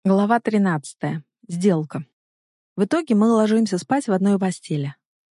Глава 13. Сделка. В итоге мы ложимся спать в одной постели.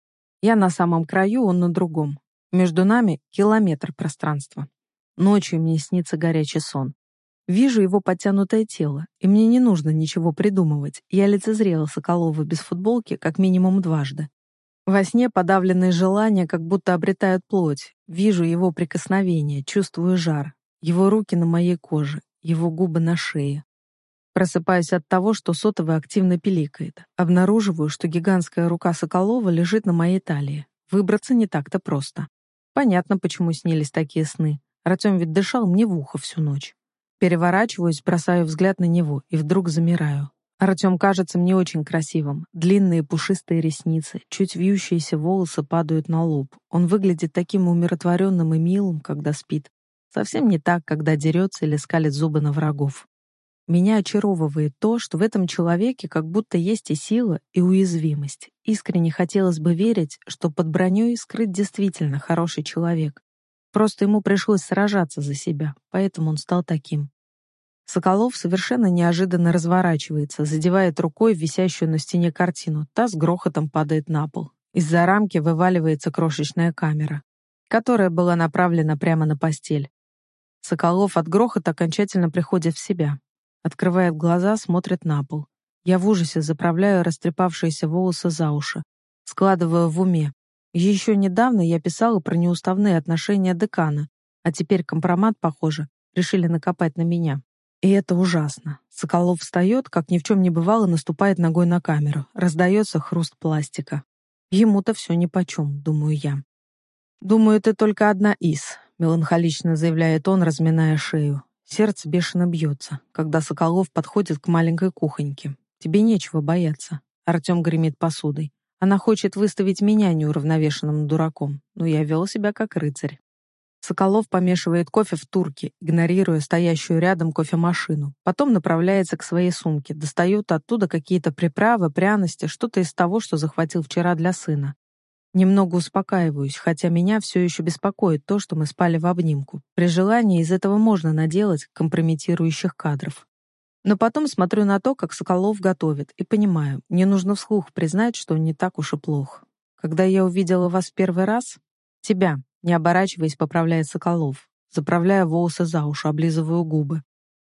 Я на самом краю, он на другом. Между нами километр пространства. Ночью мне снится горячий сон. Вижу его подтянутое тело, и мне не нужно ничего придумывать. Я лицезрела Соколова без футболки как минимум дважды. Во сне подавленные желания как будто обретают плоть. Вижу его прикосновение, чувствую жар. Его руки на моей коже, его губы на шее. Просыпаюсь от того, что сотовый активно пиликает. Обнаруживаю, что гигантская рука Соколова лежит на моей талии. Выбраться не так-то просто. Понятно, почему снились такие сны. Артем ведь дышал мне в ухо всю ночь. Переворачиваюсь, бросаю взгляд на него и вдруг замираю. Артем кажется мне очень красивым. Длинные пушистые ресницы, чуть вьющиеся волосы падают на лоб. Он выглядит таким умиротворенным и милым, когда спит. Совсем не так, когда дерется или скалит зубы на врагов. Меня очаровывает то, что в этом человеке как будто есть и сила, и уязвимость. Искренне хотелось бы верить, что под броней скрыт действительно хороший человек. Просто ему пришлось сражаться за себя, поэтому он стал таким. Соколов совершенно неожиданно разворачивается, задевает рукой висящую на стене картину. Та с грохотом падает на пол. Из-за рамки вываливается крошечная камера, которая была направлена прямо на постель. Соколов от грохота окончательно приходит в себя. Открывает глаза, смотрит на пол. Я в ужасе заправляю растрепавшиеся волосы за уши. Складываю в уме. Еще недавно я писала про неуставные отношения декана, а теперь компромат, похоже, решили накопать на меня. И это ужасно. Соколов встает, как ни в чем не бывало, наступает ногой на камеру. Раздается хруст пластика. Ему-то все нипочем, думаю я. «Думаю, ты только одна из», — меланхолично заявляет он, разминая шею. Сердце бешено бьется, когда Соколов подходит к маленькой кухоньке. «Тебе нечего бояться». Артем гремит посудой. Она хочет выставить меня неуравновешенным дураком, но я вел себя как рыцарь. Соколов помешивает кофе в турке, игнорируя стоящую рядом кофемашину. Потом направляется к своей сумке, достает оттуда какие-то приправы, пряности, что-то из того, что захватил вчера для сына. Немного успокаиваюсь, хотя меня все еще беспокоит то, что мы спали в обнимку. При желании из этого можно наделать компрометирующих кадров. Но потом смотрю на то, как Соколов готовит, и понимаю, мне нужно вслух признать, что он не так уж и плох. Когда я увидела вас в первый раз... Тебя, не оборачиваясь, поправляет Соколов. Заправляя волосы за уши, облизываю губы.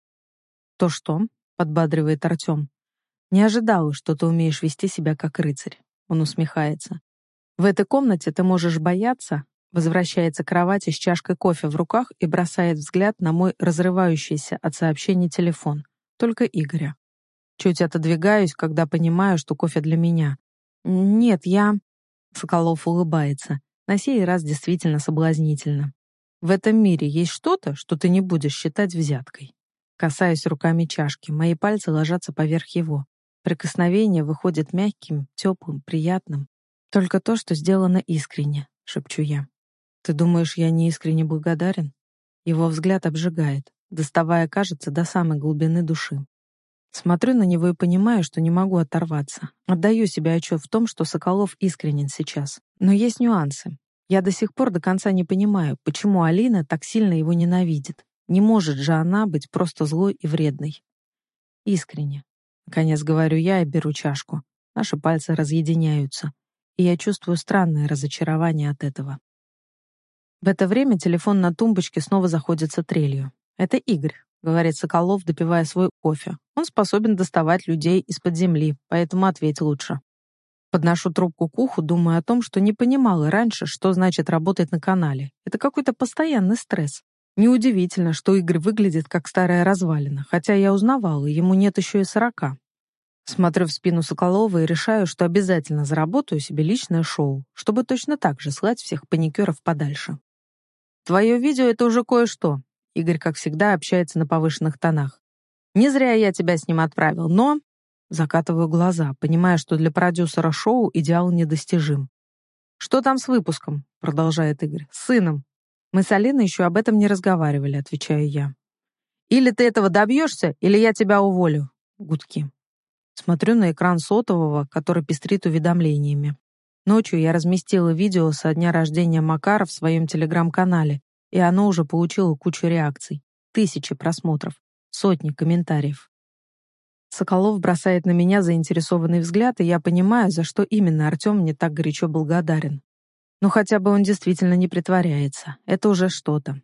«То что?» — подбадривает Артем. «Не ожидала, что ты умеешь вести себя как рыцарь». Он усмехается. «В этой комнате ты можешь бояться», возвращается к кровати с чашкой кофе в руках и бросает взгляд на мой разрывающийся от сообщений телефон. Только Игоря. Чуть отодвигаюсь, когда понимаю, что кофе для меня. «Нет, я...» Соколов улыбается. На сей раз действительно соблазнительно. «В этом мире есть что-то, что ты не будешь считать взяткой». Касаюсь руками чашки, мои пальцы ложатся поверх его. Прикосновение выходит мягким, теплым, приятным. «Только то, что сделано искренне», — шепчу я. «Ты думаешь, я не искренне благодарен?» Его взгляд обжигает, доставая, кажется, до самой глубины души. Смотрю на него и понимаю, что не могу оторваться. Отдаю себе отчет в том, что Соколов искренен сейчас. Но есть нюансы. Я до сих пор до конца не понимаю, почему Алина так сильно его ненавидит. Не может же она быть просто злой и вредной. Искренне. Наконец говорю я и беру чашку. Наши пальцы разъединяются. И я чувствую странное разочарование от этого. В это время телефон на тумбочке снова заходится трелью. «Это Игорь», — говорит Соколов, допивая свой кофе. «Он способен доставать людей из-под земли, поэтому ответь лучше». Подношу трубку к уху, думая о том, что не понимала раньше, что значит работать на канале. Это какой-то постоянный стресс. Неудивительно, что Игорь выглядит как старая развалина, хотя я узнавала, ему нет еще и 40. Смотрю в спину Соколова и решаю, что обязательно заработаю себе личное шоу, чтобы точно так же слать всех паникеров подальше. «Твое видео — это уже кое-что». Игорь, как всегда, общается на повышенных тонах. «Не зря я тебя с ним отправил, но...» Закатываю глаза, понимая, что для продюсера шоу идеал недостижим. «Что там с выпуском?» — продолжает Игорь. «С сыном». «Мы с Алиной еще об этом не разговаривали», — отвечаю я. «Или ты этого добьешься, или я тебя уволю». Гудки. Смотрю на экран сотового, который пестрит уведомлениями. Ночью я разместила видео со дня рождения Макара в своем телеграм-канале, и оно уже получило кучу реакций. 1000 просмотров, сотни комментариев. Соколов бросает на меня заинтересованный взгляд, и я понимаю, за что именно Артем мне так горячо благодарен. Но хотя бы он действительно не притворяется. Это уже что-то.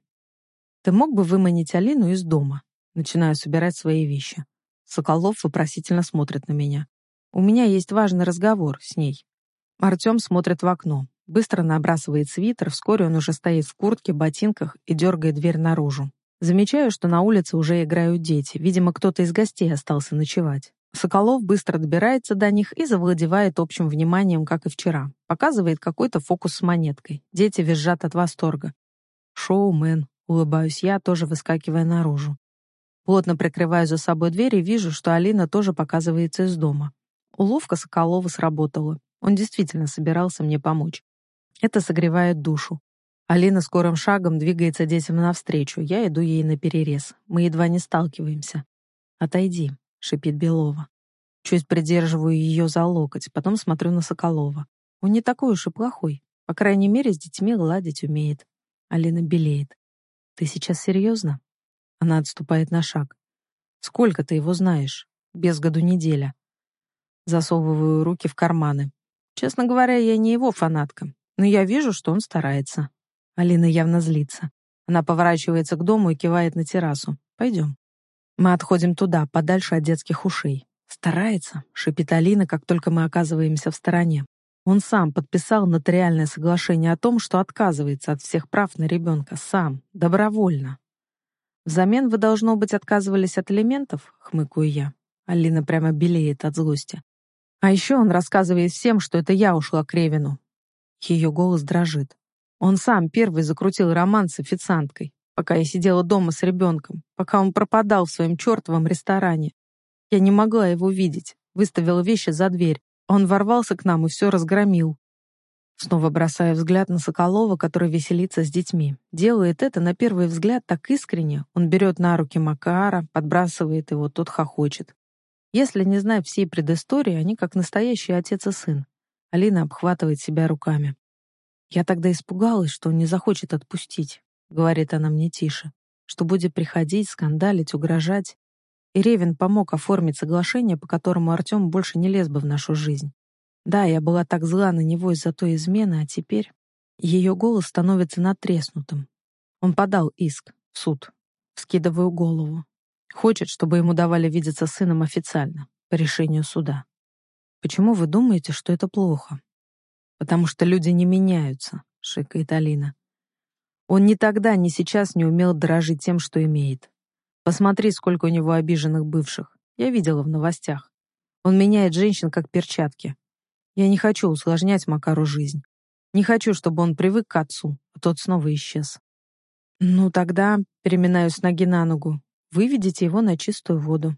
Ты мог бы выманить Алину из дома? Начинаю собирать свои вещи. Соколов вопросительно смотрит на меня. У меня есть важный разговор с ней. Артем смотрит в окно. Быстро набрасывает свитер, вскоре он уже стоит в куртке, ботинках и дергает дверь наружу. Замечаю, что на улице уже играют дети. Видимо, кто-то из гостей остался ночевать. Соколов быстро добирается до них и завладевает общим вниманием, как и вчера. Показывает какой-то фокус с монеткой. Дети визжат от восторга. «Шоумен», — улыбаюсь я, тоже выскакивая наружу. Плотно прикрываю за собой дверь и вижу, что Алина тоже показывается из дома. Уловка Соколова сработала. Он действительно собирался мне помочь. Это согревает душу. Алина скорым шагом двигается детям навстречу. Я иду ей наперерез. Мы едва не сталкиваемся. «Отойди», — шипит Белова. Чуть придерживаю ее за локоть, потом смотрю на Соколова. Он не такой уж и плохой. По крайней мере, с детьми ладить умеет. Алина белеет. «Ты сейчас серьезно?» Она отступает на шаг. «Сколько ты его знаешь? Без году неделя». Засовываю руки в карманы. Честно говоря, я не его фанатка, но я вижу, что он старается. Алина явно злится. Она поворачивается к дому и кивает на террасу. «Пойдем». Мы отходим туда, подальше от детских ушей. «Старается», — шипит Алина, как только мы оказываемся в стороне. Он сам подписал нотариальное соглашение о том, что отказывается от всех прав на ребенка. Сам, добровольно. «Взамен вы, должно быть, отказывались от алиментов?» — хмыкаю я. Алина прямо белеет от злости. А еще он рассказывает всем, что это я ушла к Ревину. Ее голос дрожит. Он сам первый закрутил роман с официанткой, пока я сидела дома с ребенком, пока он пропадал в своем чертовом ресторане. Я не могла его видеть, выставила вещи за дверь. Он ворвался к нам и все разгромил. Снова бросая взгляд на Соколова, который веселится с детьми. Делает это на первый взгляд так искренне. Он берет на руки Макара, подбрасывает его, тот хохочет. Если не знать всей предыстории, они как настоящий отец и сын. Алина обхватывает себя руками. «Я тогда испугалась, что он не захочет отпустить», — говорит она мне тише, «что будет приходить, скандалить, угрожать». И Ревин помог оформить соглашение, по которому Артем больше не лез бы в нашу жизнь. Да, я была так зла на него из-за той измены, а теперь ее голос становится надтреснутым. Он подал иск в суд. Вскидываю голову. Хочет, чтобы ему давали видеться с сыном официально, по решению суда. «Почему вы думаете, что это плохо?» «Потому что люди не меняются», — шикает Алина. «Он ни тогда, ни сейчас не умел дорожить тем, что имеет. Посмотри, сколько у него обиженных бывших. Я видела в новостях. Он меняет женщин, как перчатки. Я не хочу усложнять Макару жизнь. Не хочу, чтобы он привык к отцу, а тот снова исчез». «Ну тогда, переминаюсь с ноги на ногу, выведите его на чистую воду».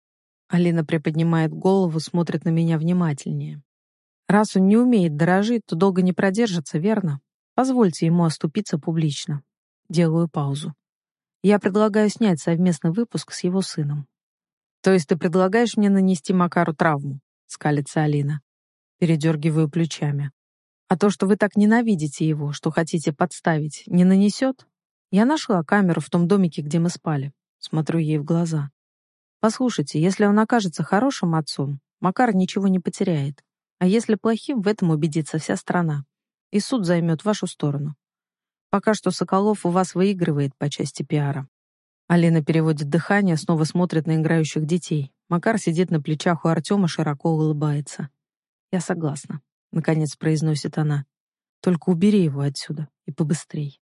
Алина приподнимает голову, смотрит на меня внимательнее. «Раз он не умеет дорожить, то долго не продержится, верно? Позвольте ему оступиться публично». Делаю паузу. «Я предлагаю снять совместный выпуск с его сыном». «То есть ты предлагаешь мне нанести Макару травму?» — скалится Алина. Передергиваю плечами. «А то, что вы так ненавидите его, что хотите подставить, не нанесет?» Я нашла камеру в том домике, где мы спали. Смотрю ей в глаза. «Послушайте, если он окажется хорошим отцом, Макар ничего не потеряет. А если плохим, в этом убедится вся страна. И суд займет вашу сторону. Пока что Соколов у вас выигрывает по части пиара». Алина переводит дыхание, снова смотрит на играющих детей. Макар сидит на плечах у Артема, широко улыбается. «Я согласна», — наконец произносит она. «Только убери его отсюда и побыстрей».